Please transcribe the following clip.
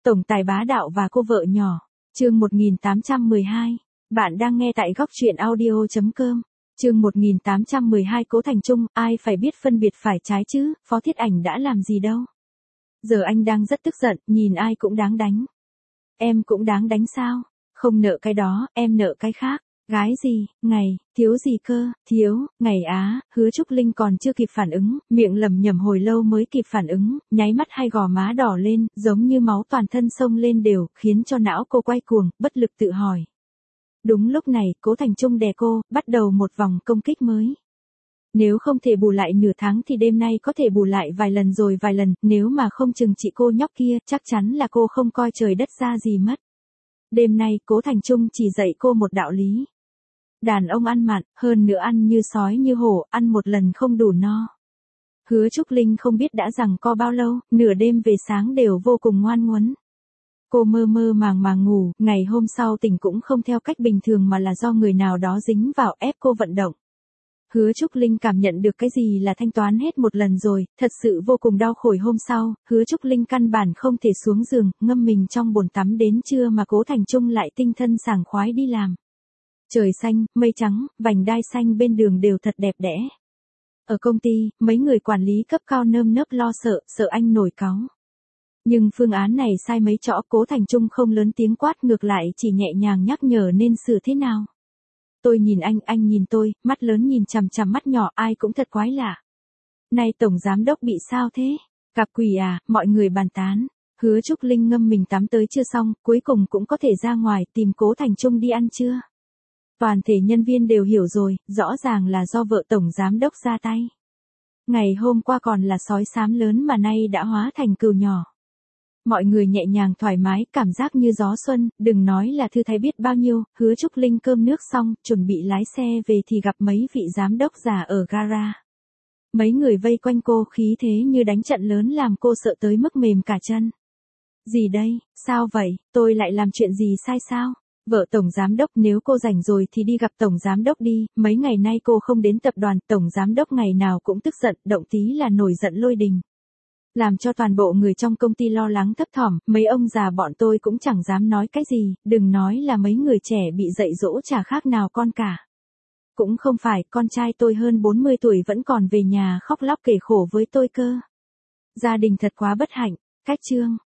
Tổng tài bá đạo và cô vợ nhỏ. Chương 1812. Bạn đang nghe tại góc truyện audio.com. Chương 1812 Cố Thành Trung, ai phải biết phân biệt phải trái chứ, Phó Thiết Ảnh đã làm gì đâu. Giờ anh đang rất tức giận, nhìn ai cũng đáng đánh. Em cũng đáng đánh sao? Không nợ cái đó, em nợ cái khác. Gái gì, ngày, thiếu gì cơ, thiếu, ngày á, Hứa Trúc Linh còn chưa kịp phản ứng, miệng lẩm nhẩm hồi lâu mới kịp phản ứng, nháy mắt hai gò má đỏ lên, giống như máu toàn thân sông lên đều, khiến cho não cô quay cuồng, bất lực tự hỏi. Đúng lúc này, Cố Thành Trung đè cô, bắt đầu một vòng công kích mới. Nếu không thể bù lại nửa tháng thì đêm nay có thể bù lại vài lần rồi vài lần, nếu mà không chừng trị cô nhóc kia, chắc chắn là cô không coi trời đất ra gì mất. Đêm nay, Cố Thành Trung chỉ dạy cô một đạo lý. Đàn ông ăn mặn, hơn nữa ăn như sói như hổ, ăn một lần không đủ no. Hứa Trúc Linh không biết đã giằng co bao lâu, nửa đêm về sáng đều vô cùng ngoan ngoãn. Cô mơ mơ màng ngủ, ngày hôm sau tỉnh cũng không theo cách bình thường mà là do người nào đó dính vào ép cô vận động. Hứa Trúc Linh cảm nhận được cái gì là thanh toán hết một lần rồi, thật sự vô cùng đau khổ. Hôm sau, Hứa Trúc Linh căn bản không thể xuống giường, ngâm mình trong bồn tắm đến trưa mà Cố Thành Trung lại tinh thần sảng khoái đi làm. Trời xanh, mây trắng, vành đai xanh bên đường đều thật đẹp đẽ. Ở công ty, mấy người quản lý cấp cao nơm nớp lo sợ anh nổi cáu. Nhưng phương án này sai mấy chỗ, Cố Thành Trung không lớn tiếng quát, ngược lại chỉ nhẹ nhàng nhắc nhở nên sửa thế nào. Tôi nhìn anh nhìn tôi, mắt lớn nhìn chằm chằm mắt nhỏ, ai cũng thật quái lạ. Này tổng giám đốc bị sao thế? Gặp quỷ à, mọi người bàn tán. Hứa Trúc Linh ngâm mình tắm tới chưa xong, cuối cùng cũng có thể ra ngoài tìm Cố Thành Trung đi ăn trưa. Toàn thể nhân viên đều hiểu rồi, rõ ràng là do vợ tổng giám đốc ra tay. Ngày hôm qua còn là sói xám lớn mà nay đã hóa thành cừu nhỏ. Mọi người nhẹ nhàng thoải mái, cảm giác như gió xuân, đừng nói là thư thái biết bao nhiêu. Hứa Trúc Linh cơm nước xong, chuẩn bị lái xe về thì gặp mấy vị giám đốc già ở gara. Mấy người vây quanh cô, khí thế như đánh trận lớn làm cô sợ tới mức mềm cả chân. Gì đây, sao vậy, tôi lại làm chuyện gì sai sao? Vợ tổng giám đốc, nếu cô rảnh rồi thì đi gặp tổng giám đốc đi, mấy ngày nay cô không đến tập đoàn, tổng giám đốc ngày nào cũng tức giận, động tí là nổi giận lôi đình. Làm cho toàn bộ người trong công ty lo lắng thấp thỏm, mấy ông già bọn tôi cũng chẳng dám nói cái gì, đừng nói là mấy người trẻ bị dạy dỗ chả khác nào con cả. Cũng không phải, con trai tôi hơn 40 tuổi vẫn còn về nhà khóc lóc kể khổ với tôi cơ. Gia đình thật quá bất hạnh. Cách chương